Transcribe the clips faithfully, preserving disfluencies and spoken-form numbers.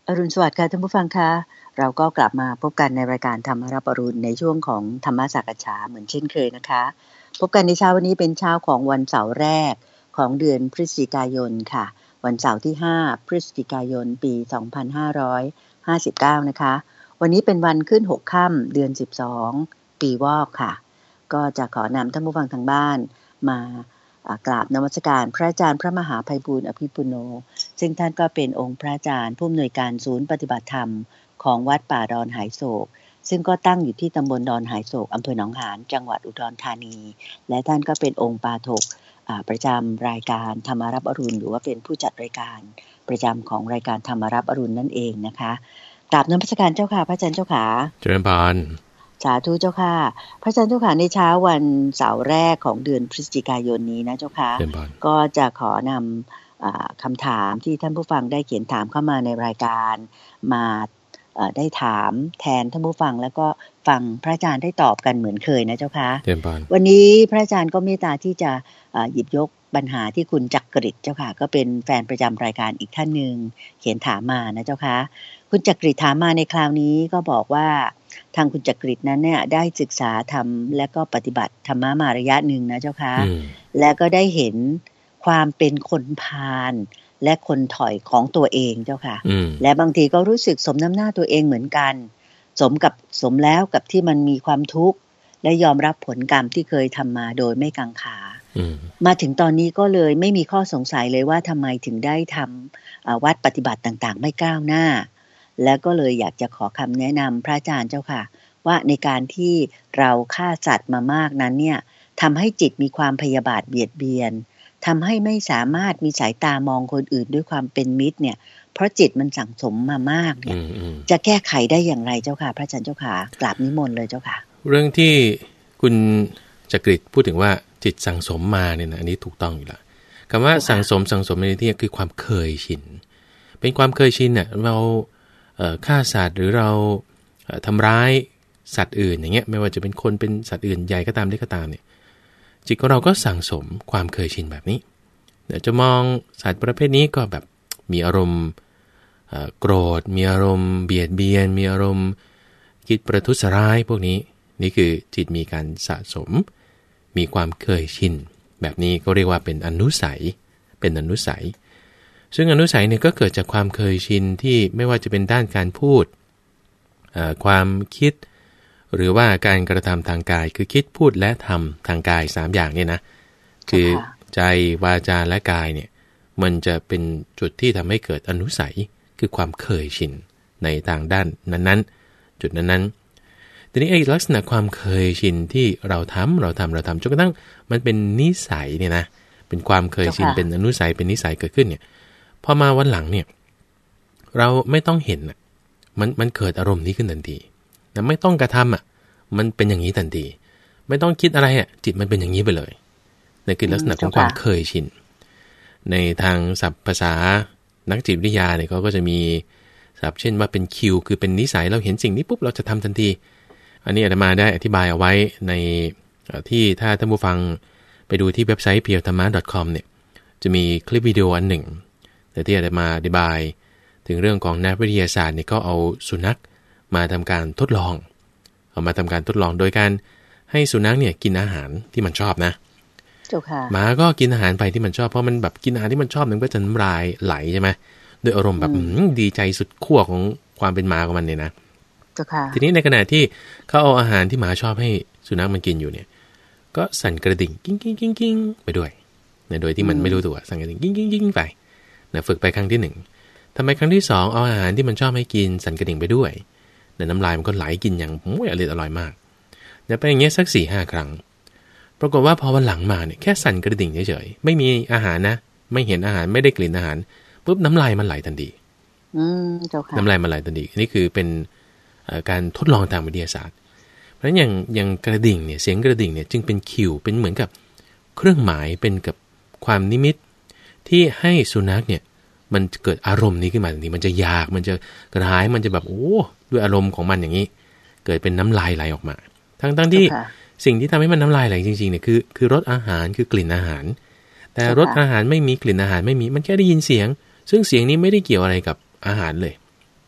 อรุณสวัสดิ์ค่ะท่านผู้ฟังคะเราก็กลับมาพบกันในรายการธรรมรับอรุณในช่วงของธรรมสักฉาเหมือนเช่นเคยนะคะพบกันในเช้าวันนี้เป็นเช้าของวันเสาร์แรกของเดือนพฤศจิกายนค่ะวันเสาร์ที่ห้าพฤศจิกายนปีสองพันห้าร้อยห้าสิบเก้านะคะวันนี้เป็นวันขึ้นหกค่ำเดือนสิบสองปีวอกค่ะก็จะขอนำท่านผู้ฟังทางบ้านมากราบนมัสการพระอาจารย์พระมหาไพบูลย์อภิปุโนซึ่งท่านก็เป็นองค์พระอาจารย์ผู้อำนวยการศูนย์ปฏิบัติธรรมของวัดป่าดอนหายโศกซึ่งก็ตั้งอยู่ที่ตำบลดอนหายโศกอำเภอหนองหานจังหวัดอุดรธานีและท่านก็เป็นองค์ปาฐกประจำรายการธรรมรับอรุณหรือว่าเป็นผู้จัดรายการประจำของรายการธรรมรับอรุณนั่นเองนะคะกราบนมัสการเจ้าค่ะพระอาจารย์เจ้าค่ะเจริญพรสาธุเจ้าค่ะพระอาจารย์เจ้าค่ะในเช้าวันเสาร์แรกของเดือนพฤศจิกายนนี้นะเจ้าค่ะก็จะขอนำคำถามที่ท่านผู้ฟังได้เขียนถามเข้ามาในรายการมาได้ถามแทนท่านผู้ฟังแล้วก็ฟังพระอาจารย์ได้ตอบกันเหมือนเคยนะเจ้าค่ะวันนี้พระอาจารย์ก็เมตตาที่จะหยิบยกปัญหาที่คุณจักริดเจ้าค่ะก็เป็นแฟนประจำรายการอีกท่านหนึ่งเขียนถามมานะเจ้าค่ะคุณจักริดถามมาในคราวนี้ก็บอกว่าทางคุณจักริดนั้นเนี่ยได้ศึกษาธรรมและก็ปฏิบัติธรรมะมาระยะหนึ่งนะเจ้าค่ะและก็ได้เห็นความเป็นคนพาลและคนถอยของตัวเองเจ้าค่ะและบางทีก็รู้สึกสมน้ำหน้าตัวเองเหมือนกันสมกับสมแล้วกับที่มันมีความทุกข์และยอมรับผลกรรมที่เคยทำมาโดยไม่กังขามาถึงตอนนี้ก็เลยไม่มีข้อสงสัยเลยว่าทำไมถึงได้ทำวัดปฏิบัติต่างๆไม่ก้าวหน้าแล้วก็เลยอยากจะขอคำแนะนำพระอาจารย์เจ้าค่ะว่าในการที่เราฆ่าสัตว์มามากนั้นเนี่ยทำให้จิตมีความพยาบาทเบียดเบียนทำให้ไม่สามารถมีสายตามองคนอื่นด้วยความเป็นมิตรเนี่ยเพราะจิตมันสั่งสมมามากเนี่ยจะแก้ไขได้อย่างไรเจ้าค่ะพระอาจารย์เจ้าค่ะกราบนิมนต์เลยเจ้าค่ะเรื่องที่คุณจักริดพูดถึงว่าจิตสั่งสมมาเนี่ยนะอันนี้ถูกต้องอยู่แล้วคำว่าสั่งสมสั่งสมในที่นี้คือความเคยชินเป็นความเคยชินเนี่ยเราฆ่าสัตว์หรือเราทำร้ายสัตว์อื่นอย่างเงี้ยไม่ว่าจะเป็นคนเป็นสัตว์อื่นใหญ่ก็ตามเล็กก็ตามเนี่ยจิตของเราก็สั่งสมความเคยชินแบบนี้เดี๋ยวจะมองสัตว์ประเภทนี้ก็แบบมีอารมณ์โกรธมีอารมณ์เบียดเบียนมีอารมณ์คิดประทุษร้ายพวกนี้นี่คือจิตมีการสะสมมีความเคยชินแบบนี้ก็เรียกว่าเป็นอนุสัยเป็นอนุสัยซึ่งอนุสัยเนี่ยก็เกิดจากความเคยชินที่ไม่ว่าจะเป็นด้านการพูดความคิดหรือว่าการกระทำทางกายคือคิดพูดและทำทางกายสามอย่างเนี่ยนะคือใจวาจาและกายเนี่ยมันจะเป็นจุดที่ทำให้เกิดอนุสัยคือความเคยชินในทางด้านนั้นๆจุดนั้นๆทีนี้ไอ้ลักษณะความเคยชินที่เราทำเราทำเราทำจนกระทั่งมันเป็นนิสัยเนี่ยนะเป็นความเคยชินเป็นอนุสัยเป็นนิสัยเกิดขึ้นเนี่ยพอมาวันหลังเนี่ยเราไม่ต้องเห็นอ่ะมันมันเกิดอารมณ์นี้ขึ้นทันทีแต่ไม่ต้องกระทำอ่ะมันเป็นอย่างนี้ทันทีไม่ต้องคิดอะไรอ่ะจิตมันเป็นอย่างนี้ไปเลยนี่คือลักษณะของความเคยชินในทางศัพท์ภาษานักจิตวิทยาเนี่ยเขาก็จะมีศัพท์เช่นว่าเป็นคิวคือเป็นนิสัยเราเห็นสิ่งนี้ปุ๊บเราจะทำทันทีอันนี้อาตมาได้อธิบายเอาไว้ในที่ถ้าท่านผู้ฟังไปดูที่เว็บไซต์ เพียวธรรมะ ดอท คอม เนี่ยจะมีคลิปวิดีโออันหนึ่งแต่ที่อาตมาอธิบายถึงเรื่องของนักวิทยาศาสตร์เนี่ยก็เอาสุนัขมาทำการทดลองเอามาทำการทดลองโดยการให้สุนัขเนี่ยกินอาหารที่มันชอบนะหมาก็กินอาหารไปที่มันชอบเพราะมันแบบกินอาหารที่มันชอบมันก็จะน้ำลายไหลใช่ไหมด้วยอารมณ์แบบดีใจสุดขั้วของความเป็นหมาของมันเนี่ยนะทีนี้ในขณะที่เขาเอาอาหารที่หมาชอบให้สุนัขมันกินอยู่เนี่ยก็สั่นกระดิ่งกิ้งกิ้งกิ้งกิ้งไปด้วยโดยที่มันไม่รู้ตัวสั่นกระดิ่งกิ้งกิ้งกิ้งไปนะฝึกไปครั้งที่หนึ่งทำไมครั้งที่สองเอาอาหารที่มันชอบให้กินสั่นกระดิ่งไปด้วยแต่น้ำลายมันก็ไหลกินอย่างโอ้ยอร่อยอร่อยมากเดี๋ยวไปอย่างเงี้ยสักสี่ห้าครั้งปรากฏว่าพอวันหลังมาเนี่ยแค่สั่นกระดิ่งเฉยๆไม่มีอาหารนะไม่เห็นอาหารไม่ได้กลิ่นอาหารปุ๊บน้ำลายมันไหลทันทีน้ำลายมันไหลทันทีนี่คือเป็นการทดลองทางวิทยาศาสตร์เพราะฉะนั้นอย่างอย่างกระดิ่งเนี่ยเสียงกระดิ่งเนี่ยจึงเป็นคิวเป็นเหมือนกับเครื่องหมายเป็นกับความนิมิตที่ให้สุนัขเนี่ยมันเกิดอารมณ์นี้ขึ้นมาทันทีมันจะอยากมันจะกระหายมันจะแบบโอ้ด้วยอารมณ์ของมันอย่างนี้เกิดเป็นน้ำลายไหลออกมาทั้งทั้งที่สิ่งที่ทำให้มันน้ำลายไหลจริงๆเนี่ยคือคือรสอาหารคือกลิ่นอาหารแต่รสอาหารไม่มีกลิ่นอาหารไม่มีมันแค่ได้ยินเสียงซึ่งเสียงนี้ไม่ได้เกี่ยวอะไรกับอาหารเลย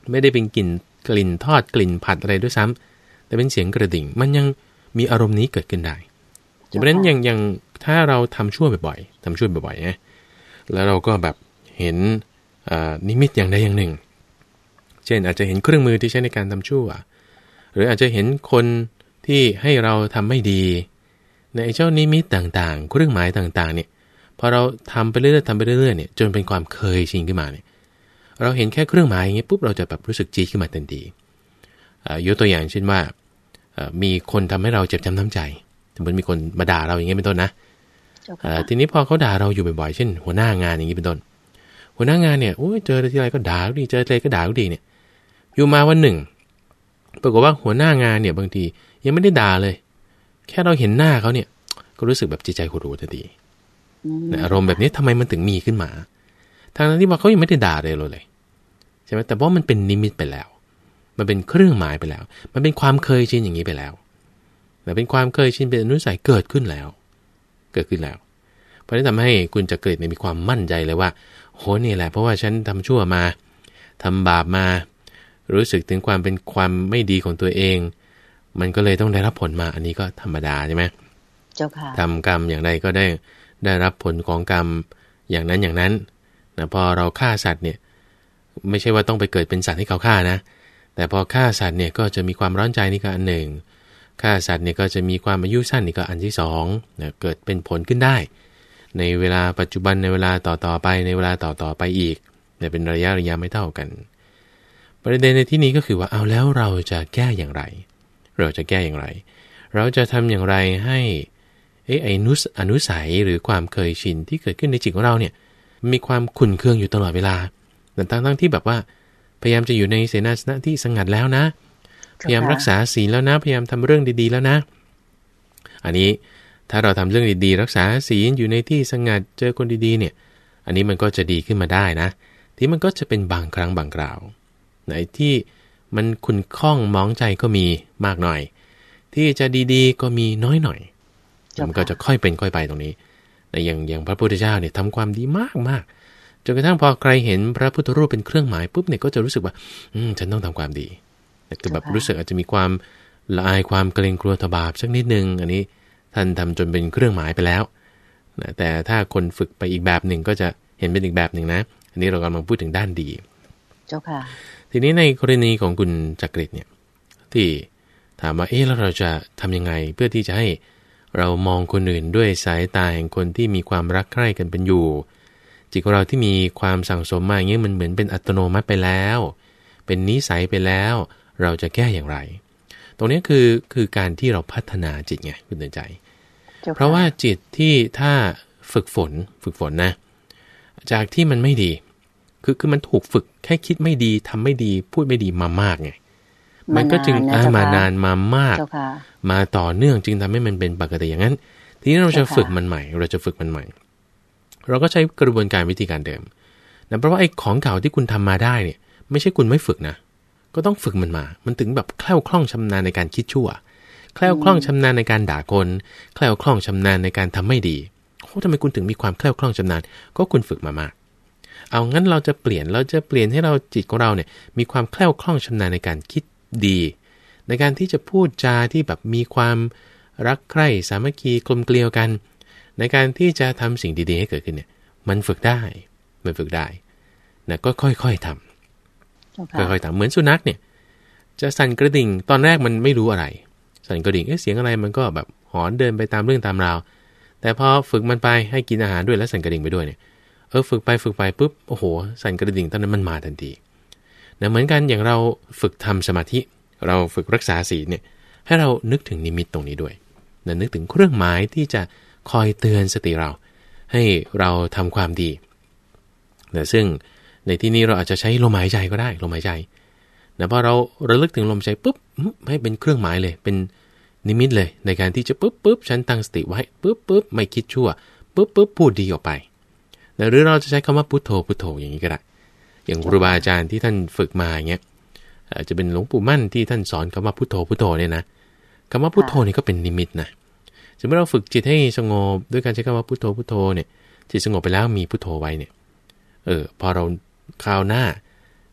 ไม่ได้เป็นกลิ่นกลิ่นทอดกลิ่นผัดอะไรด้วยซ้ำแต่เป็นเสียงกระดิ่งมันยังมีอารมณ์นี้เกิดขึ้นได้เพราะฉะนั้นอย่างอย่างถ้าเราทำชั่วบ่อยๆทำชั่วบ่อยๆนะแล้วเราก็แบบเห็นนิมิตอย่างใดอย่างหนึ่งเช่นอาจจะเห็นเครื่องมือที่ใช้ในการทำชั่วหรืออาจจะเห็นคนที่ให้เราทำไม่ดีในเจ้านิมิตต่างๆเครื่องหมายต่างๆเนี่ยพอเราทำไปเรื่อยๆทำไปเรื่อยๆเนี่ยจนเป็นความเคยชินขึ้นมาเนี่ยเราเห็นแค่เครื่องหมายอย่างนี้ปุ๊บเราจะแบบรู้สึกจี๊ดขึ้นมาทันทียกตัวอย่างเช่นว่ามีคนทำให้เราเจ็บช้ำน้ำใจสมมติมีคนมาด่าเราอย่างนี้เป็นต้นนะทีนี้พอเขาด่าเราอยู่บ่อยๆเช่นหัวหน้างานอย่างนี้เป็นต้นหัวหน้างานเนี่ยโอ้ยเจอทีไรก็ด่าดีเจอทีไรก็ด่าดีเนี่ยอยู่มาวันหนึ่งปรากฏว่าหัวหน้างานเนี่ยบางทียังไม่ได้ด่าเลยแค่เราเห็นหน้าเขาเนี่ยก็รู้สึกแบบจิตใจหดหู่ทันทีอารมณ์แบบนี้ทำไมมันถึงมีขึ้นมาทางนั้นที่ว่าเขายังไม่ได้ด่าเลยเลยใช่ไหมแต่ว่ามันเป็นนิมิตไปแล้วมันเป็นเครื่องหมายไปแล้วมันเป็นความเคยชินอย่างนี้ไปแล้วแต่เป็นความเคยชินเป็นอนุสัยเกิดขึ้นแล้วเกิดขึ้นแล้วเพราะนั้นทำให้คุณจักริดมีความมั่นใจเลยว่าโหนี่แหละเพราะว่าฉันทำชั่วมาทำบาปมารู้สึกถึงความเป็นความไม่ดีของตัวเองมันก็เลยต้องได้รับผลมาอันนี้ก็ธรรมดาใช่ไหมเจ้าค่ะทำกรรมอย่างใดก็ได้ได้รับผลของกรรมอย่างนั้นอย่างนั้นนะพอเราฆ่าสัตว์เนี่ยไม่ใช่ว่าต้องไปเกิดเป็นสัตว์ให้เขาฆ่านะแต่พอฆ่าสัตว์เนี่ยก็จะมีความร้อนใจนี่ก็อันหนึ่งฆ่าสัตว์เนี่ยก็จะมีความอายุสั้นนี่ก็อันที่สองนะเกิดเป็นผลขึ้นได้ในเวลาปัจจุบันในเวลาต่อต่อไปในเวลาต่อต่อไปอีกเนี่ยเป็นระยะระยะไม่เท่ากันประเด็นในที่นี้ก็คือว่าเอาแล้วเราจะแก้อย่างไรเราจะแก้อย่างไรเราจะทำอย่างไรให้ไอ้ไอ้นุสอนุสัยหรือความเคยชินที่เกิดขึ้นในจิตของเราเนี่ยมีความขุ่นเคืองอยู่ตลอดเวลาแต่ทั้งๆที่แบบว่าพยายามจะอยู่ในเสนาสนะที่สงัดแล้วนะพยายามรักษาศีลแล้วนะพยายามทำเรื่องดีๆแล้วนะอันนี้ถ้าเราทำเรื่องดีๆรักษาศีลอยู่ในที่สงัดเจอคนดีๆเนี่ยอันนี้มันก็จะดีขึ้นมาได้นะที่มันก็จะเป็นบางครั้งบางคราวไหนที่มันขุ่นข้องมองใจก็มีมากหน่อยที่จะดีๆก็มีน้อยหน่อยมันก็จะค่อยเป็นค่อยไปตรงนี้แต่อย่างอย่างพระพุทธเจ้าเนี่ยทำความดีมากมากจนกระทั่งพอใครเห็นพระพุทธรูปเป็นเครื่องหมายปุ๊บเนี่ยก็จะรู้สึกว่าอืมฉันต้องทำความดีแต่คือแบบรู้สึกอาจจะมีความละอายความเกรงกลัวต่อบาปสักนิดนึงอันนี้ท่านทำจนเป็นเครื่องหมายไปแล้วนะแต่ถ้าคนฝึกไปอีกแบบหนึ่งก็จะเห็นเป็นอีกแบบหนึ่งนะอันนี้เรากำลังพูดถึงด้านดีเจ้าค่ะทีนี้ในกรณีของคุณจักริดเนี่ยที่ถามว่าเอ๊ะแล้วเราจะทำยังไงเพื่อที่จะให้เรามองคนอื่นด้วยสายตาแห่งคนที่มีความรักใคร่กันเป็นอยู่จิตของเราที่มีความสั่งสมมาอย่างเงี้ยมันเหมือนเป็นอัตโนมัติไปแล้วเป็นนิสัยไปแล้วเราจะแก้อย่างไรตรงนี้คือคือการที่เราพัฒนาจิตไงคุณเตือนใจเพราะว่าจิตที่ถ้าฝึกฝนฝึกฝนนะจากที่มันไม่ดีคือคือมันถูกฝึกแค่คิดไม่ดีทำไม่ดีพูดไม่ดีมามากไงมันก็จึงมานานมามากมาต่อเนื่องจึงทำให้มันเป็นปกติอย่างนั้นทีนี้เราจะฝึกมันใหม่เราจะฝึกมันใหม่เราก็ใช้กระบวนการวิธีการเดิมนะเพราะว่าไอ้ของเก่าที่คุณทำมาได้เนี่ยไม่ใช่คุณไม่ฝึกนะก็ต้องฝึกมันมามันถึงแบบแคล่วคล่องชำนาญในการคิดชั่วแคล่วคล่องชำนาญในการด่าคนแคล่วคล่องชำนาญในการทำไม่ดีโอ้ทำไมคุณถึงมีความแคล่วคล่องชำนาญก็คุณฝึกมามากเอางั้นเราจะเปลี่ยนเราจะเปลี่ยนให้เราจิตของเราเนี่ยมีความแคล่วคล่องชำนาญในการคิดดีในการที่จะพูดจาที่แบบมีความรักใคร่สามัคคีกลมเกลียวกันในการที่จะทำสิ่งดีๆให้เกิดขึ้นเนี่ยมันฝึกได้มันฝึกได้นะก็ค่อยๆทำค่อยๆทำเหมือนสุนัขเนี่ยจะสั่นกระดิ่งตอนแรกมันไม่รู้อะไรสั่นกระดิ่งเอ๊ะเสียงอะไรมันก็แบบหอนเดินไปตามเรื่องตามราวแต่พอฝึกมันไปให้กินอาหารด้วยแล้วสั่นกระดิ่งไปด้วยเนี่ยเออฝึกไปฝึกไปปุ๊บโอ้โหสั่นกระดิ่งตอนนั้นมันมาทันทีนะเหมือนกันอย่างเราฝึกทำสมาธิเราฝึกรักษาศีลเนี่ยให้เรานึกถึงนิมิตตรงนี้ด้วยนะนึกถึงเครื่องหมายที่จะคอยเตือนสติเราให้เราทำความดีนะซึ่งในที่นี้เราอาจจะใช้ลมหายใจก็ได้ลมหายใจนะพอเราระลึกถึงลมหายใจปุ๊บให้เป็นเครื่องหมายเลยเป็นนิมิตเลยในการที่จะปุ๊บปุ๊บฉันตั้งสติไว้ปุ๊บปุ๊บไม่คิดชั่วปุ๊บปุ๊บพูดดีออกไปนะหรือเราจะใช้คำว่าพุทโธพุทโธอย่างนี้ก็ได้อย่างครูบาอาจารย์ที่ท่านฝึกมาอย่างเงี้ยอาจจะเป็นหลวงปู่มั่นที่ท่านสอนคำว่าพุทโธพุทโธเนี่ยนะคำว่าพุทโธนี่ก็เป็นนิมิตนะสมมติเราฝึกจิตให้สงบด้วยการใช้คำว่าพุทโธพุทโธเนี่ยจิตสงบไปแล้วมีพุทโธไว้เนี่ยเออพอเราคราวหน้า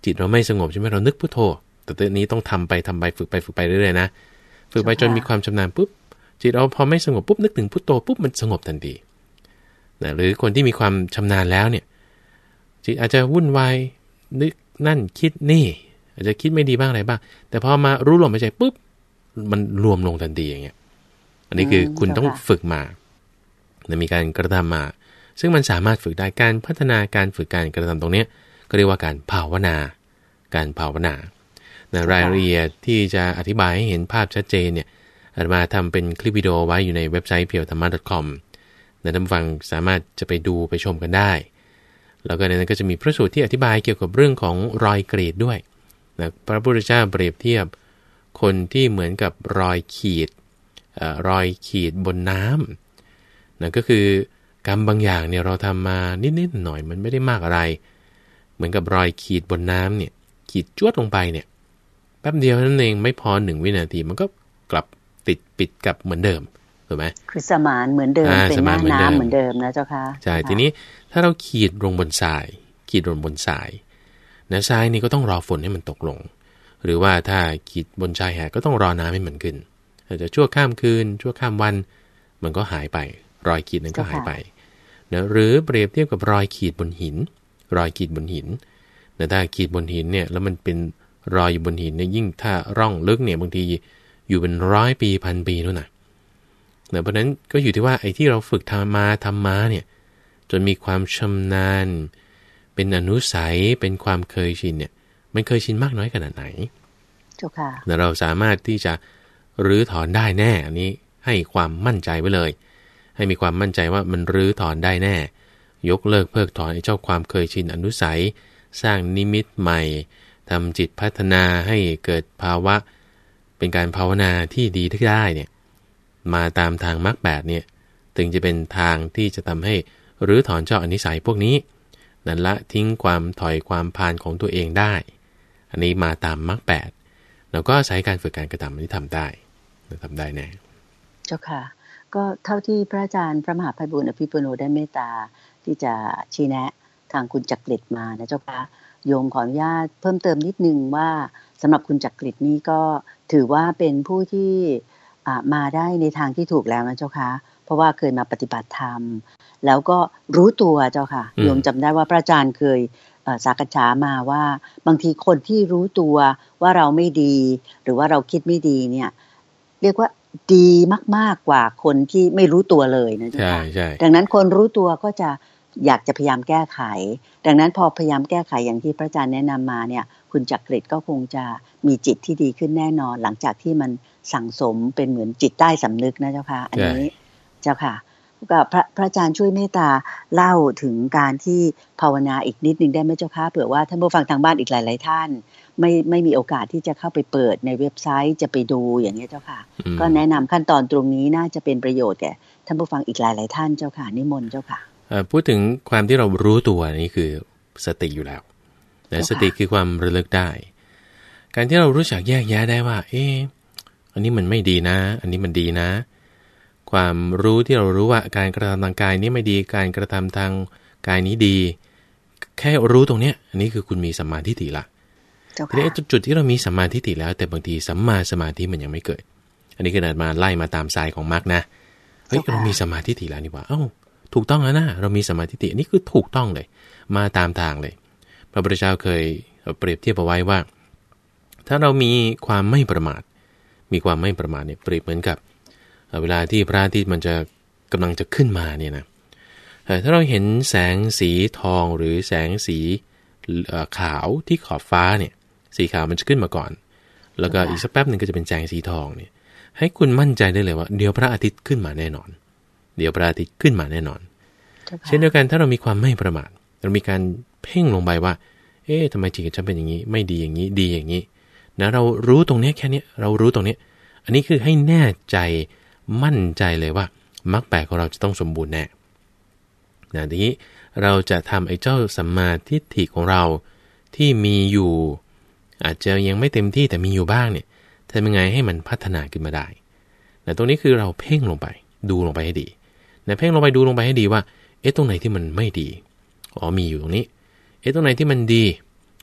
จิตเราไม่สงบใช่ไหมเรานึกพุทโธแต่ตัวนี้ต้องทำไปทำไปฝึกไปฝึกไปเรื่อยๆนะฝึกไปจนมีความชำนาญปุ๊บจิตเราพอไม่สงบปุ๊บนึกถึงพุทโธปุ๊บมันสงบทันทีนะหรือคนที่มีความชำนาญแล้วเนี่ยจิตอาจจะวุ่นวายนึกนั่นคิดนี่อาจจะคิดไม่ดีบ้างอะไรบ้างแต่พอมารู้ลมหายใจปุ๊บมันรวมลงทันทีอย่างเงี้ยอันนี้คือคุณต้องฝึกมานะมีการกระทำมาซึ่งมันสามารถฝึกได้การพัฒนาการฝึกการกระทำตรงนี้ก็เรียกว่าการภาวนาการภาวนานะรายละเอียดที่จะอธิบายให้เห็นภาพชัดเจนเนี่ยอาตมาทำเป็นคลิปวิดีโอไว้อยู่ในเว็บไซต์ เพียวธรรมะ ดอท คอม นะท่านฟังสามารถจะไปดูไปชมกันได้แล้วก็ในนั้นก็จะมีพระสูตรที่อธิบายเกี่ยวกับเรื่องของรอยกรีดด้วยนะพระพุทธเจ้าเปรียบเทียบคนที่เหมือนกับรอยขีดเอ่อรอยขีดบนน้ำนะก็คือกรรมบางอย่างเนี่ยเราทำมานิดๆหน่อยมันไม่ได้มากอะไรเหมือนกับรอยขีดบนน้ำเนี่ยขีดจ้วดลงไปเนี่ยแป๊บเดียวนั่นเองไม่พอหนึ่งวินาทีมันก็กลับติดปิดกับเหมือนเดิมถูกไหมคือสมานเหมือนเดิมเป็นหน้าน้ำเหมือนเดิมนะเจ้าค่ะใช่ทีนี้ถ้าเราขีดลงบนทรายขีดลงบนทรายนะทรายนี่ก็ต้องรอฝนให้มันตกลงหรือว่าถ้าขีดบนชายหาดก็ต้องรอน้ำให้มันขึ้นอาจจะชั่วข้ามคืนชั่วข้ามวันมันก็หายไปรอยขีดนั้นก็หายไปนะหรือเปรียบเทียบกับรอยขีดบนหินรอยขีดบนหินนะถ้าขีดบนหินเนี่ยแล้วมันเป็นรอยอยู่บนหินเนี่ยยิ่งถ้าร่องลึกเนี่ยบางทีอยู่เป็นร้อยปีพันปีนู่นน่ะนะเพราะนั้นก็อยู่ที่ว่าไอ้ที่เราฝึกทำมาทำมาเนี่ยจนมีความชำนาญเป็นอนุสัยเป็นความเคยชินเนี่ยมันเคยชินมากน้อยขนาดไหนเจ้าค่ะนะเราสามารถที่จะรื้อถอนได้แน่อันนี้ให้ความมั่นใจไว้เลยให้มีความมั่นใจว่ามันรื้อถอนได้แน่ยกเลิกเพิกถอนไอ้เจ้าความเคยชินอนุสัยสร้างนิมิตใหม่ทำจิตพัฒนาให้เกิดภาวะเป็นการภาวนาที่ดีที่ได้เนี่ยมาตามทางมรรคแปดเนี่ยถึงจะเป็นทางที่จะทำให้รื้อถอนเจ้าอนิสัยพวกนี้นั่นละทิ้งความถอยความพานของตัวเองได้อันนี้มาตามมรรคแปดแล้วก็ใช้การฝึกการกระทำที่ทำได้ทำได้แน่เจ้าค่ะก็เท่าที่พระอาจารย์พระมหาไพบูลย์อภิปุโนได้เมตตาที่จะชี้แนะทางคุณจักริดมานะเจ้าค่ะโยมขออนุญาตเพิ่มเติมนิดนึงว่าสำหรับคุณจักริดนี้ก็ถือว่าเป็นผู้ที่มาได้ในทางที่ถูกแล้วนะเจ้าค่ะเพราะว่าเคยมาปฏิบัติธรรมแล้วก็รู้ตัวเจ้าค่ะโยมจำได้ว่าพระอาจารย์เคยสักษามาว่าบางทีคนที่รู้ตัวว่าเราไม่ดีหรือว่าเราคิดไม่ดีเนี่ยเรียกว่าดีมากๆกว่าคนที่ไม่รู้ตัวเลยนะเจ้าค่ะดังนั้นคนรู้ตัวก็จะอยากจะพยายามแก้ไขดังนั้นพอพยายามแก้ไขอย่างที่พระอาจารย์แนะนำมาเนี่ยคุณจักริดก็คงจะมีจิตที่ดีขึ้นแน่นอนหลังจากที่มันสั่งสมเป็นเหมือนจิตใต้สำนึกนะเจ้าค่ะอันนี้เจ้าค่ะก็พระพระอาจารย์ช่วยเมตตาเล่าถึงการที่ภาวนาอีกนิดนึงได้ไหมเจ้าค่ะเผื่อว่าท่านผู้ฟังทางบ้านอีกหลายๆท่านไม่ไม่มีโอกาสที่จะเข้าไปเปิดในเว็บไซต์จะไปดูอย่างนี้เจ้าค่ะก็แนะนำขั้นตอนตรงนี้น่าจะเป็นประโยชน์แก่ท่านผู้ฟังอีกหลายๆท่านเจ้าค่ะนิมนต์เจ้าค่ะพูดถึงความที่เรารู้ตัวนี่คือสติอยู่แล้วแต่สติคือความระลึกได้การที่เรารู้จักแยกแยะได้ว่าเอออันนี้มันไม่ดีนะอันนี้มันดีนะความรู้ที่เรารู้ว่าการกระทำทางกายนี้ไม่ดีการกระทำทางกายนี้ดีแค่รู้ตรงเนี้ยอันนี้คือคุณมีสัมมาทิฏฐิละทีนี้จุดที่เรามีสัมมาทิฏฐิแล้วแต่บางทีสัมมาสมาธิมันยังไม่เกิดอันนี้ขนาดมาไล่มาตามสายของมรรคนะเฮ้ยเรามีสัมมาทิฏฐิแล้วนี่ว่าเอ้าถูกต้องแล้วนะเรามีสัมมาทิฏฐิอันนี้คือถูกต้องเลยมาตามทางเลยพระพุทธเจ้าเคยเปรียบเทียบเอาไว้ว่าถ้าเรามีความไม่ประมาทมีความไม่ประมาทเนี่ยเปรียบเหมือนกับเวลาที่พระอาทิตย์มันจะกำลังจะขึ้นมาเนี่ยนะถ้าเราเห็นแสงสีทองหรือแสงสีขาวที่ขอบฟ้าเนี่ยสีขาวมันจะขึ้นมาก่อนแล้วก็อีกสักแป๊บนึงก็จะเป็นแสงสีทองเนี่ยให้คุณมั่นใจได้เลยว่าเดี๋ยวพระอาทิตย์ขึ้นมาแน่นอนเดี๋ยวพระอาทิตย์ขึ้นมาแน่นอนเช่นเดียวกันถ้าเรามีความไม่ประมาทเรามีการเพ่งลงไปว่าเอ๊ะทำไมจิตฉันเป็นอย่างนี้ไม่ดีอย่างนี้ดีอย่างนี้นะเรารู้ตรงนี้แค่นี้เรารู้ตรงนี้อันนี้คือให้แน่ใจมั่นใจเลยว่ามรรคแปดของเราจะต้องสมบูรณ์แน่นะทีนี้เราจะทำไอ้เจ้าสัมมาทิฏฐิของเราที่มีอยู่อาจจะยังไม่เต็มที่แต่มีอยู่บ้างเนี่ยทำยังไงให้มันพัฒนาขึ้นมาได้นะตรงนี้คือเราเพ่งลงไปดูลงไปให้ดีนะเพ่งลงไปดูลงไปให้ดีว่าเอ๊ะตรงไหนที่มันไม่ดีอ๋อมีอยู่ตรงนี้เอ๊ะตรงไหนที่มันดี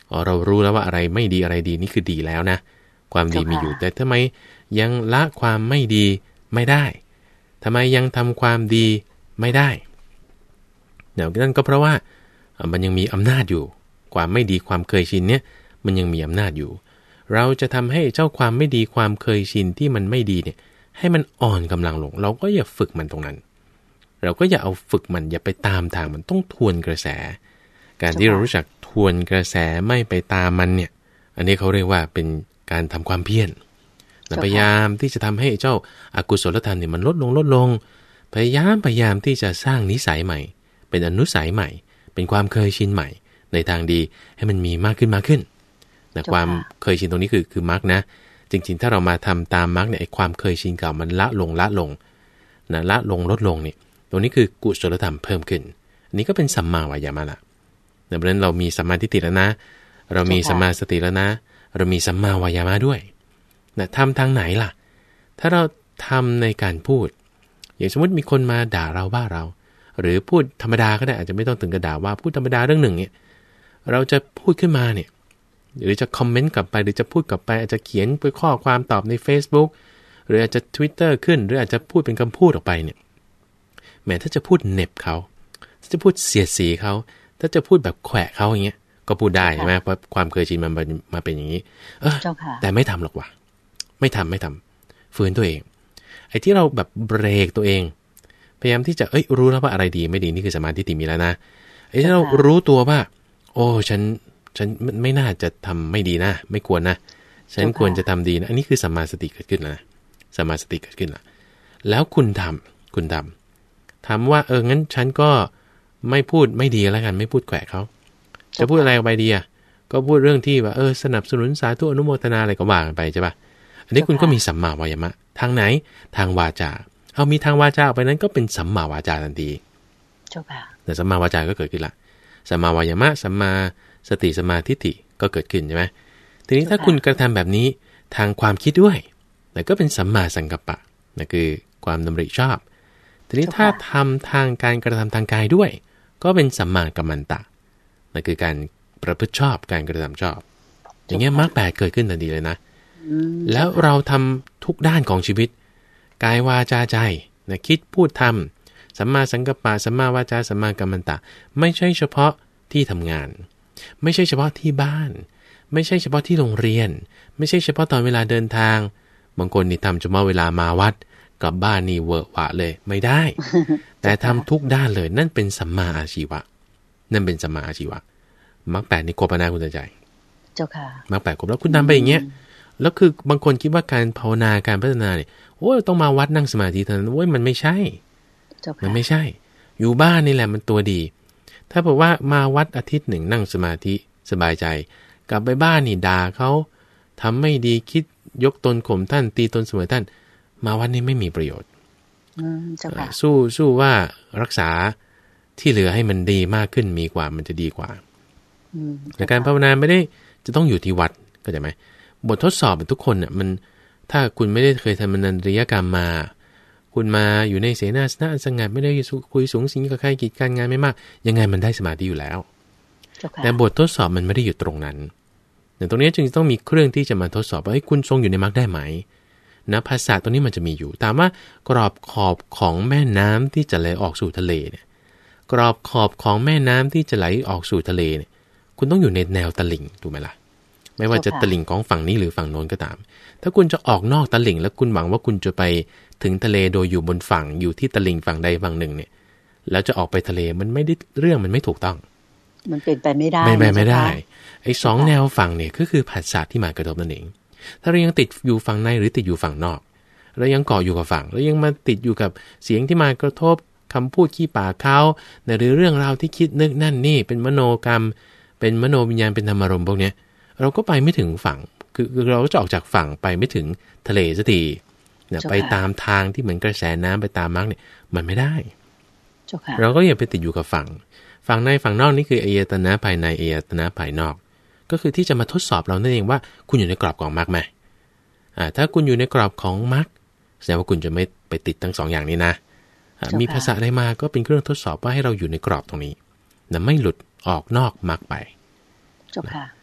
อ๋อเรารู้แล้วว่าอะไรไม่ดีอะไรดีนี่คือดีแล้วนะความดีมีอยู่แต่ทำไมยังละความไม่ดีไม่ได้ทำไมยังทำความดีไม่ได้เดี๋ยวนั่นก็เพราะว่ามันยังมีอำนาจอยู่ความไม่ดีความเคยชินเนี่ยมันยังมีอำนาจอยู่เราจะทำให้เจ้าความไม่ดีความเคยชินที่มันไม่ดีเนี่ยให้มันอ่อนกำลังลงเราก็อย่าฝึกมันตรงนั้นเราก็อย่าเอาฝึกมันอย่าไปตามทางมันต้องทวนกระแสการที่เรารู้จักทวนกระแสไม่ไปตามมันเนี่ยอันนี้เขาเรียกว่าเป็นการทำความเพียรพยายามที่จะทำให้เจ้าอกุศลธรรมเนี่ยมันลดลงลดลงพยายามพยายามที่จะสร้างนิสัยใหม่เป็นอนุสัยใหม่เป็นความเคยชินใหม่ในทางดีให้มันมีมากขึ้นมากขึ้นแต่ความเคยชินตรงนี้คือคือมรรคนะจริงๆถ้าเรามาทำตามมรรคเนี่ยไอ้ความเคยชินเก่ามันละลงละลงนะละลงลดลงเนี่ยตรงนี้คือกุศลธรรมเพิ่มขึ้นอันนี้ก็เป็นสัมมาวายามะละดังนั้นเรามีสัมมาทิฏฐิแล้วนะเรามีสัมมาสติแล้วนะเรามีสัมมาวายามะด้วยนะทำทางไหนล่ะถ้าเราทำในการพูดอย่างสมมติมีคนมาด่าเราบ้าเราหรือพูดธรรมดาก็ได้อาจจะไม่ต้องถึงกระด่าว่าพูดธรรมดาเรื่องหนึ่งเนี่ยเราจะพูดขึ้นมาเนี่ยหรือจะคอมเมนต์กลับไปหรือจะพูดกลับไปอาจจะเขียนไปข้อความตอบใน Facebook หรืออาจจะ Twitter ขึ้นหรืออาจจะพูดเป็นคำพูดออกไปเนี่ยแม้ถ้าจะพูดเน็บเขาถ้าจะพูดเสียดสีเขาถ้าจะพูดแบบแขวะเขาอย่างเงี้ยก็พูดได้ใช่ไหมเพราะความเคยชินมันมาเป็นอย่างนี้เออแต่ไม่ทำหรอกว่ะไม่ทำไม่ทำฝืนตัวเองไอ้ที่เราแบบเบรกตัวเองพยายามที่จะเอ้ยรู้แล้วว่าอะไรดีไม่ดีนี่คือสมาธิมีแล้วนะไอ้ที่เรารู้ตัวว่าโอ้ฉันฉันไม่น่าจะทำไม่ดีนะไม่ควรนะฉันควรจะทำดีนะอันนี้คือสัมมาสติเกิดขึ้นแล้วนะสัมมาสติเกิดขึ้นแล้วแล้วคุณทำคุณทำทำว่าเอองั้นฉันก็ไม่พูดไม่ดีแล้วกันไม่พูดแขวะเขาจะพูดอะไรไปดีอ่ะก็พูดเรื่องที่ว่าเออสนับสนุนสาธุอนุโมทนาอะไรก็ว่ากันไปใช่ป่ะอันนี้คุณก็มีสัมมาวายามะทางไหนทางวาจาเอามีทางวาจาออกไปนั้นก็เป็นสัมมาวาจาทันทีเจ้าค่ะแต่สัมมาวาจาก็เกิดขึ้นละสัมมาวายามะสัมมาสติสัมมาทิฏฐิก็เกิดขึ้นใช่ไหมทีนี้ถ้าคุณกระทำแบบนี้ทางความคิดด้วยนั่นก็เป็นสัมมาสังกัปปะนั่นคือความดำริชอบทีนี้ถ้าทำทางการกระทำทางกายด้วยก็เป็นสัมมากัมมันตะนั่นคือการประพฤติชอบการกระทำชอบอย่างเงี้ยมรรคแปดเกิดขึ้นทันทีเลยนะแล้วเราทำทุกด้านของชีวิตกายวาจาใจนะคิดพูดทำสัมมาสังกัปปะสัมมาวาจาสัมมากัมมันตะไม่ใช่เฉพาะที่ทำงานไม่ใช่เฉพาะที่บ้านไม่ใช่เฉพาะที่โรงเรียนไม่ใช่เฉพาะตอนเวลาเดินทางบางคนนี่ทำเฉพาะเวลามาวัดกลับบ้านนี่เวอะหวะเลยไม่ได้ แต่ทำทุกด้านเลยนั่นเป็นสัมมาอาชีวะนั่นเป็นสัมมาอาชีวะมรรคแปดนี่ครบนะคุณใจเจ้าค่ะมรรคแปดครบแล้วคุณทำไปอย่างเงี้ยแล้วคือบางคนคิดว่าการภาวนาการพัฒนาเนี่ยโอ้ยต้องมาวัดนั่งสมาธิเท่านั้นโอ้ยมันไม่ใช่มันไม่ใช่อยู่บ้านนี่แหละมันตัวดีถ้าบอกว่ามาวัดอาทิตย์หนึ่งนั่งสมาธิสบายใจกลับไปบ้านนี่ด่าเขาทำไม่ดีคิดยกตนข่มท่านตีตนเสมอท่านมาวัดนี่ไม่มีประโยชน์สู้สู้ว่ารักษาที่เหลือให้มันดีมากขึ้นมีกว่ามันจะดีกว่าแต่การภาวนาไม่ได้จะต้องอยู่ที่วัดก็ใช่ไหมบททดสอบทุกคนเนี่ยมันถ้าคุณไม่ได้เคยทำนันตริยกรรมมาคุณมาอยู่ในเสนาสนะสงัดไม่ได้คุยสูงสิงกับใครกิจการงานไม่มากยังไงมันได้สมาธิอยู่แล้วแต่บททดสอบมันไม่ได้อยู่ตรงนั้นแต่ตรงนี้จึงต้องมีเครื่องที่จะมาทดสอบว่าคุณทรงอยู่ในมรรคได้ไหมนะภาษาตรงนี้มันจะมีอยู่ตามว่ากรอบขอบของแม่น้ำที่จะไหลออกสู่ทะเลเนี่ยกรอบขอบของแม่น้ำที่จะไหลออกสู่ทะเลเนี่ยคุณต้องอยู่ในแนวตลิ่งถูกไหมล่ะไม่ว่าจะตลิ่งของฝั่งนี้หรือฝั่งโน้นก็ตามถ้าคุณจะออกนอกตลิ่งแล้วคุณหวังว่าคุณจะไปถึงทะเลโดยอยู่บนฝั่งอยู่ที่ตลิ่งฝั่งใดฝั่งหนึ่งเนี่ยแล้วจะออกไปทะเลมันไม่ได้เรื่องมันไม่ถูกต้องมันเป็นไปไม่ได้ไม่ไม่ไม่ได้ไอ้สองแนวฝั่งเนี่ยก็คือผัสสะที่มากระทบนั่นเองถ้าเรายังติดอยู่ฝั่งในหรือติดอยู่ฝั่งนอกเรายังเกาะอยู่กับฝั่งแล้วยังมาติดอยู่กับเสียงที่มากระทบคำพูดขี้ปากเขาในเรื่องราวที่คิดนึกนั่นนี่เป็นมโนกรรมเป็นมโนวิญญาณเป็นธรรมารมณ์พวกนี้เราก็ไปไม่ถึงฝั่งคือเราก็จะออกจากฝั่งไปไม่ถึงทะเลสักทีเนี่ยไปตามทางที่เหมือนกระแสน้ำไปตามมรรคเนี่ยมันไม่ได้เราก็อย่าไปติดอยู่กับฝั่งฝั่งในฝั่งนอกนี่คืออายตนะภายในอายตนะภายนอกก็คือที่จะมาทดสอบเรานั่นเองว่าคุณอยู่ในกรอบของมรรคไหมอ่าถ้าคุณอยู่ในกรอบของมรรคแสดงว่าคุณจะไม่ไปติดทั้งสองอย่างนี้นะมีภาษาอะไรมาก็เป็นเครื่องทดสอบว่าให้เราอยู่ในกรอบตรงนี้นะไม่หลุดออกนอกมรรคไปเจ้าค่ะ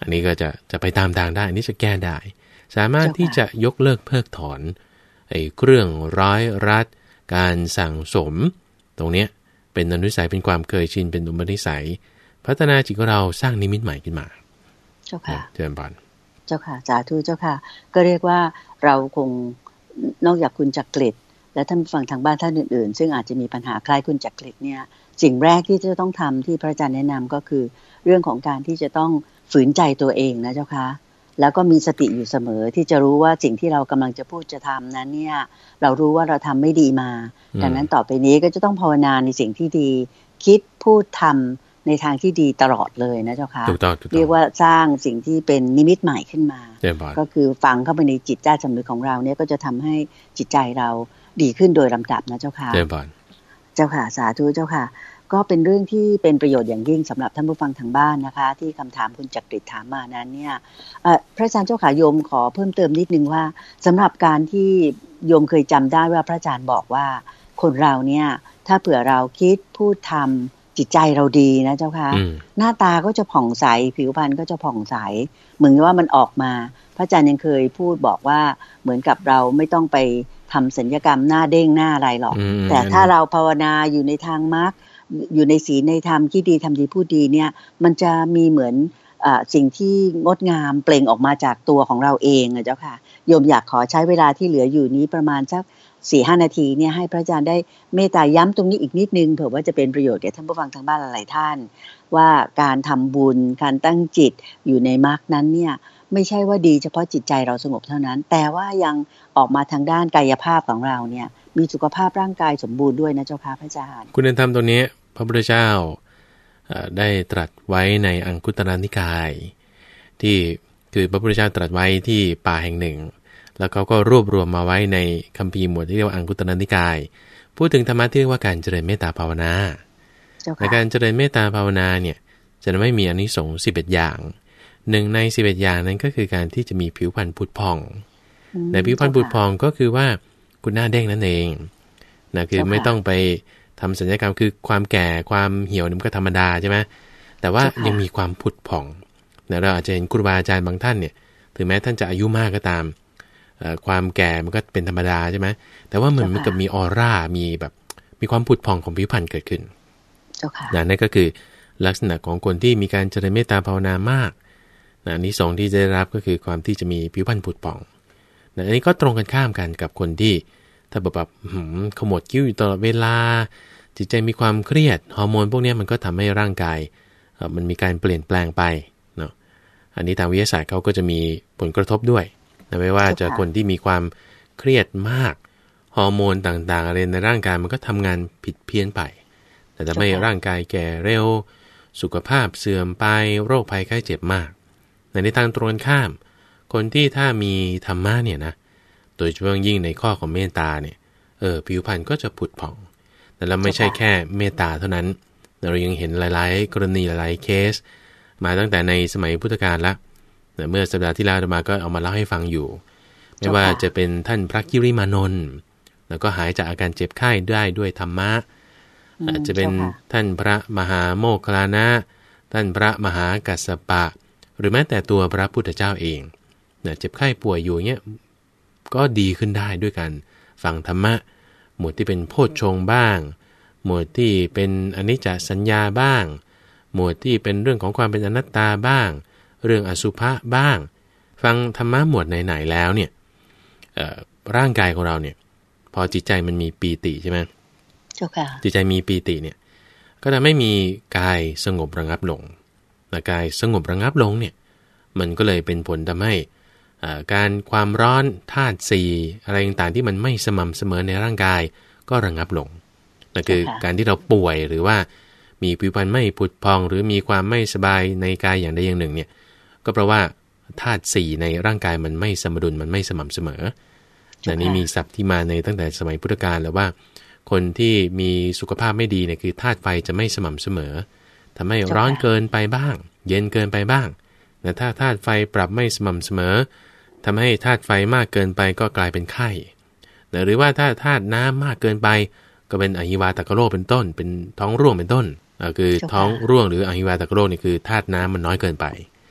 อันนี้ก็จะจะไปตามทางได้อันนี้จะแก้ได้สามารถที่จะยกเลิกเพิกถอนไอ้เครื่องร้อยรัดการสั่งสมตรงเนี้ยเป็นอนุสัยเป็นความเคยชินเป็นอุปนิสัยพัฒนาจิตของเราสร้างนิมิตใหม่ขึ้นมาเจ้าค่ะเจริญพรเจ้าค่ะสาธุเจ้าค่ะก็เรียกว่าเราคงนอกจากคุณจักริดและท่านฟังทางบ้านท่านอื่นๆซึ่งอาจจะมีปัญหาคล้ายคุณจักริดเนี่ยสิ่งแรกที่จะต้องทำที่พระอาจารย์แนะนำก็คือเรื่องของการที่จะต้องฝืนใจตัวเองนะเจ้าค่ะแล้วก็มีสติอยู่เสมอที่จะรู้ว่าสิ่งที่เรากำลังจะพูดจะทำนั้นเนี่ยเรารู้ว่าเราทำไม่ดีมาดังนั้นต่อไปนี้ก็จะต้องภาวนาในสิ่งที่ดีคิดพูดทำในทางที่ดีตลอดเลยนะเจ้าค่ะเรียกว่าสร้างสิ่งที่เป็นนิมิตใหม่ขึ้นมาก็คือฟังเข้าไปในจิตใต้สำนึกของเราเนี่ยก็จะทำให้จิตใจเราดีขึ้นโดยลำดับนะเจ้าค่ะเจ้าค่ะสาธุเจ้าค่ะก็เป็นเรื่องที่เป็นประโยชน์อย่างยิ่งสำหรับท่านผู้ฟังทางบ้านนะคะที่คำถามคุณจักริดถามมานั้นเนี่ยพระอาจารย์เจ้าค่ะโยมขอเพิ่มเติมนิดนึงว่าสำหรับการที่โยมเคยจำได้ว่าพระอาจารย์บอกว่าคนเราเนี่ยถ้าเผื่อเราคิดพูดทำจิตใจเราดีนะเจ้าค่ะหน้าตาก็จะผ่องใสผิวพรรณก็จะผ่องใสเหมือนว่ามันออกมาพระอาจารย์ยังเคยพูดบอกว่าเหมือนกับเราไม่ต้องไปทำศัลยกรรมหน้าเด้งหน้าอะไรหรอกแต่ถ้าเราภาวนาอยู่ในทางมรรคอยู่ในศีลในธรรมที่ดีทำดีพูดดีเนี่ยมันจะมีเหมือนอ่าสิ่งที่งดงามเปล่งออกมาจากตัวของเราเองอะเจ้าค่ะโยมอยากขอใช้เวลาที่เหลืออยู่นี้ประมาณสัก สี่ห้า นาทีเนี่ยให้พระอาจารย์ได้เมตตาย้ำตรงนี้อีกนิดนึงเผื่อว่าจะเป็นประโยชน์แก่ท่านผู้ฟังทางบ้านหลายๆท่านว่าการทำบุญการตั้งจิตอยู่ในมรรคนั้นเนี่ยไม่ใช่ว่าดีเฉพาะจิตใจเราสงบเท่านั้นแต่ว่ายังออกมาทางด้านกายภาพของเราเนี่ยมีสุขภาพร่างกายสมบูรณ์ด้วยนะเจ้าค่ะพระอาจารย์คุณธรรมตัวนี้พระพุทธเจ้าได้ตรัสไว้ในอังคุตรนิกายที่คือพระพุทธเจ้าตรัสไว้ที่ป่าแห่งหนึ่งแล้วเขาก็รวบรวมมาไว้ในคัมภีร์หมวดที่เรียกว่าอังคุตรนิกายพูดถึงธรรมะที่เรียกว่าการเจริญเมตตาภาวนาในการเจริญเมตตาภาวนาเนี่ยจะไม่มีอานิสงส์สิบเอ็ดอย่างหนึ่งในสิบเอ็ดอย่างนั้นก็คือการที่จะมีผิวพรรณผุดผ่องในผิวพรรณผุดผ่องก็คือว่าคุณหน้าเด้งนั่นเองนะคือไม่ต้องไปทำศัลยกรรมคือความแก่ความเหี่ยวนี่มันก็ธรรมดาใช่ไหมแต่ว่ายังมีความผุดผ่องนะเราอาจจะเห็นครูบาอาจารย์บางท่านเนี่ยถึงแม้ท่านจะอายุมากก็ตามความแก่มันก็เป็นธรรมดาใช่ไหมแต่ว่ามันมันก็มีออร่ามีแบบมีความผุดผ่องของผิวพรรณเกิดขึ้นนะนั่นก็คือลักษณะของคนที่มีการเจริญเมตตาภาวนามากนะนี้สองที่จะได้รับก็คือความที่จะมีผิวพรรณผุดผ่องนะอันนี้ก็ตรงกันข้ามกันกับคนที่ถ้าแบบแบบขมวดคิ้วอยู่ตลอดเวลาจิตใจมีความเครียดฮอร์โมนพวกนี้มันก็ทำให้ร่างกายมันมีการเปลี่ยนแปลงไปเนาะอันนี้ทางวิทยาศาสตร์เขาก็จะมีผลกระทบด้วยนะไม่ว่าจะคนที่มีความเครียดมากฮอร์โมนต่างๆอะไรในร่างกายมันก็ทำงานผิดเพี้ยนไปแต่ทำให้ร่างกายแก่เร็วสุขภาพเสื่อมไปโรคภัยไข้เจ็บมากในทางตรงกันข้ามคนที่ถ้ามีธรรมะเนี่ยนะโดยเฉพาะยิ่งในข้อของเมตตาเนี่ยเออผิวพรรณก็จะผุดผ่องแต่เราไม่ใช่แค่เมตตาเท่านั้นเรายังเห็นหลายๆกรณีหลายๆเคสมาตั้งแต่ในสมัยพุทธกาลละเมื่อสัปดาห์ที่แล้วมาก็เอามาเล่าให้ฟังอยู่ไม่ว่าจะเป็นท่านพระกิริมานนท์แล้วก็หายจากอาการเจ็บไข้ได้ด้วยธรรมะอาจจะเป็นท่านพระมหาโมคคัลลานะท่านพระมหากัสสปะหรือแม้แต่ตัวพระพุทธเจ้าเองเจ็บไข้ป่วยอยู่เงี้ยก็ดีขึ้นได้ด้วยกันฟังธรรมะหมวดที่เป็นโพชฌงค์บ้างหมวดที่เป็นอนิจจสัญญาบ้างหมวดที่เป็นเรื่องของความเป็นอนัตตาบ้างเรื่องอสุภะบ้างฟังธรรมะหมวดไหนๆแล้วเนี่ยร่างกายของเราเนี่ยพอจิตใจมันมีปีติใช่ไหมเจ้าค่ะจิตใจมีปีติเนี่ยก็ทำให้มีกายสงบระงับลงและกายสงบระงับลงเนี่ยมันก็เลยเป็นผลทำให้การความร้อนธาตุสี่อะไรต่างๆที่มันไม่สม่ำเสมอในร่างกายก็ระงับลงนั่นคือการที่เราป่วยหรือว่ามีผิวพรรณไม่ผุดพองหรือมีความไม่สบายในกายอย่างใดอย่างหนึ่งเนี่ยก็เพราะว่าธาตุสี่ในร่างกายมันไม่สมดุลมันไม่สม่ำเสมออันนี้มีศัพท์ที่มาในตั้งแต่สมัยพุทธกาลแล้วว่าคนที่มีสุขภาพไม่ดีเนี่ยคือธาตุไฟจะไม่สม่ำเสมอทำให้ร้อนเกินไปบ้างเย็นเกินไปบ้างแต่ถ้าธาตุไฟปรับไม่สม่ำเสมอทำให้ธาตุไฟมากเกินไปก็กลายเป็นไข้หรือว่าถ้าธาตุน้ำมากเกินไปก็เป็นอหิวาตกโรคเป็นต้นเป็นท้องร่วงเป็นต้นคือท้องร่วงหรืออหิวาตกโรคนี่คือธาตุน้ำมันน้อยเกินไป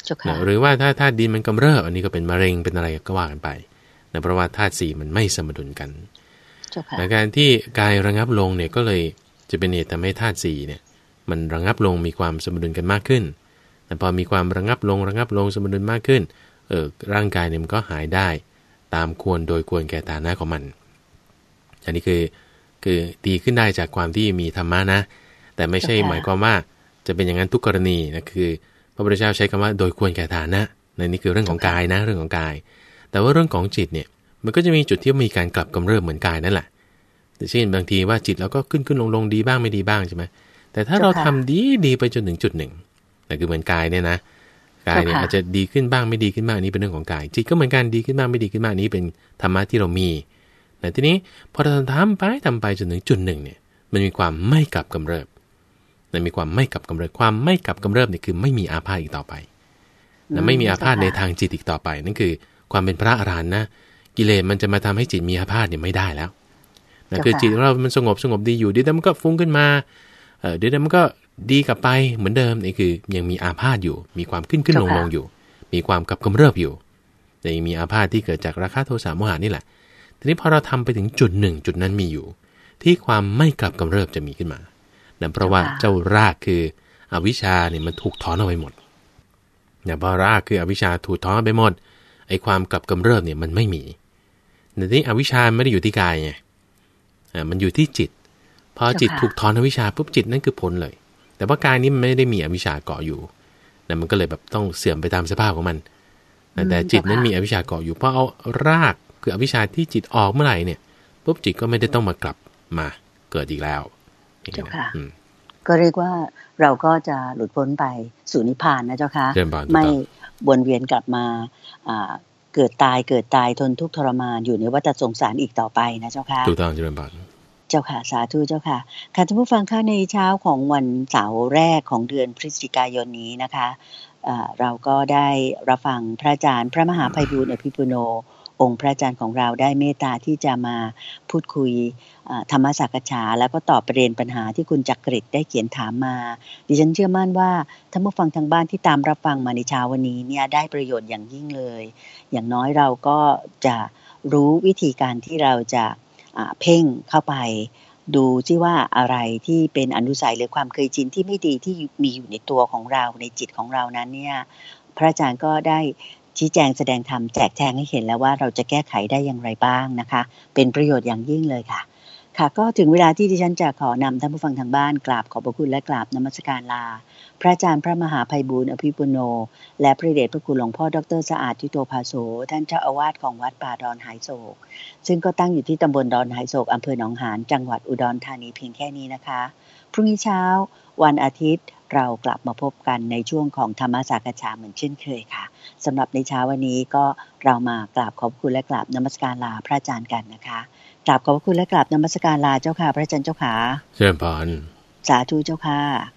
หรือว่าถ้าธาตุดินมันกำเริบอันนี้ก็เป็นมะเร็งเป็นอะไรก็ว่ากันไปนะเพราะว่าธาตุสี่มันไม่สมดุลกันในการที่กายระงับลงเนี่ยก็เลยจะเป็นเหตุทำให้ธาตุสี่เนี่ยมันระงับลงมีความสมดุลกันมากขึ้นแต่พอมีความระงับลงระงับลงสมดุลมากขึ้นเออร่างกายเนี่ยมันก็หายได้ตามควรโดยควรแก่ฐานะของมันอันนี้คือคือดีขึ้นได้จากความที่มีธรรมะนะแต่ไม่ใช่หมายความว่าจะเป็นอย่างนั้นทุกกรณีนะคือพระพุทธเจ้าใช้คำว่าโดยควรแก่ฐานะในนี้คือเรื่องของกายนะเรื่องของกายแต่ว่าเรื่องของจิตเนี่ยมันก็จะมีจุดที่มีการกลับกำเริบเหมือนกายนั่นแหละแต่เช่นบางทีว่าจิตเราก็ขึ้นขึ้นลงลงดีบ้างไม่ดีบ้างใช่ไหมแต่ถ้าเราทำดีดีไปจนถึงจุดหนึ่งนั่นคือเหมือนกายเนี่ยนะกายเนี่ยอาจจะดีขึ้นบ้างไม่ดีขึ้นบ้างนี้เป็นเรื่องของกายจิตก็เหมือนกันดีขึ้นบ้างไม่ดีขึ้นบ้างนี้เป็นธรรมะที่เรามีแต่ทีนี้พอเราทำไปทำไปจนถึงจุดหนึ่งเนี่ยมันมีความไม่กลับกำเริบมันมีความไม่กลับกำเริบความไม่กลับกำเริบเนี่ยคือไม่มีอาพาธอีกต่อไปนะไม่มีอาพาธในทางจิตอีกต่อไปนั่นคือความเป็นพระอรหันต์นะกิเลสมันจะมาทำให้จิตมีอาพาธเนี่ยไม่ได้แล้วนะคือจิตของเรามันสงบสงบดีอยู่เดี๋ยวมันก็ฟุ้งขึ้นมาเออเดี๋ยวมันก็ดีกลับไปเหมือนเดิมนี่คือยังมีอาพาธอยู่มีความขึ้นขึ้นลงลงอยู่มีความกลับกำเริบอยู่แต่ยังมีอาพาธที่เกิดจากราคะโทสะโมหะนี่แหละทีนี้พอเราทำไปถึงจุดหนึ่งจุดนั้นมีอยู่ที่ความไม่กลับกำเริบจะมีขึ้นมานั่นเพราะว่าเจ้ารากคืออวิชชาเนี่ยมันถูกถอนเอาไปหมดเนี่ยพอรากคืออวิชชาถูกถอนไปหมดไอ้ความกลับกำเริบเนี่ยมันไม่มีแต่ที่อวิชชาไม่ได้อยู่ที่กายไงอ่ามันอยู่ที่จิตพอจิตถูกถอนอวิชชาปุ๊บจิตนั่นคือพ้นเลยแต่ว่ากายนี้มันไม่ได้มีอวิชชาเกาะอยู่นั่นมันก็เลยแบบต้องเสื่อมไปตามสภาพของมันแต่จิตนั้นมีอวิชชาเกาะอยู่พอเอารากคืออวิชชาที่จิตออกเมื่อไหร่เนี่ยปุ๊บจิตก็ไม่ได้ต้องมากลับมาเกิดอีกแล้วเจ้าค่ะก็เรียกว่าเราก็จะหลุดพ้นไปสู่นิพพานนะเจ้าค่ะไม่วนเวียนกลับมาเกิดตายเกิดตายทนทุกข์ทรมานอยู่ในวัฏสงสารอีกต่อไปนะเจ้าค่ะถูกต้องเจริญพรเจ้าค่ะสาธุเจ้าค่ะค่ะท่านผู้ฟังค่ะในเช้าของวันเสาร์แรกของเดือนพฤศจิกายนนี้นะคะเราก็ได้รับฟังพระอาจารย์พระมหาไพบูลย์อภิปุโนองค์พระอาจารย์ของเราได้เมตตาที่จะมาพูดคุยธรรมสักษาแล้วก็ตอบประเด็นปัญหาที่คุณจักริดได้เขียนถามมาดิฉันเชื่อมั่นว่าท่านผู้ฟังทางบ้านที่ตามรับฟังมาในเช้าวันนี้เนี่ยได้ประโยชน์อย่างยิ่งเลยอย่างน้อยเราก็จะรู้วิธีการที่เราจะเพ่งเข้าไปดูที่ว่าอะไรที่เป็นอนุสัยหรือความเคยชินที่ไม่ดีที่มีอยู่ในตัวของเราในจิตของเรานั้นเนี่ยพระอาจารย์ก็ได้ชี้แจงแสดงธรรมแจกแจงให้เห็นแล้วว่าเราจะแก้ไขได้อย่างไรบ้างนะคะเป็นประโยชน์อย่างยิ่งเลยค่ะค่ะก็ถึงเวลาที่ดิฉันจะขอนำท่านผู้ฟังทางบ้านกราบขอบพระคุณและกราบนมัสการลาพระอาจารย์พระมหาไพบูลย์อภิปุโนและพระเดชพระคุณหลวงพ่อดร.สะอาดทิโตภาโสท่านเจ้าอาวาสของวัดป่าดอนหายโศกซึ่งก็ตั้งอยู่ที่ตำบลดอนหายโศกอำเภอหนองหานจังหวัดอุดรธานีเพียงแค่นี้นะคะพรุ่งนี้เช้าวันอาทิตย์เรากลับมาพบกันในช่วงของธรรมสักษาเหมือนเช่นเคยค่ะสำหรับในเช้าวันนี้ก็เรามากราบขอบคุณและกราบนมัสการลาพระอาจารย์กันนะคะกราบขอบคุณและกราบนมัสการลาเจ้าค่ะพระอาจารย์เจ้าค่ะเชิญพรสาธุเจ้าค่ะ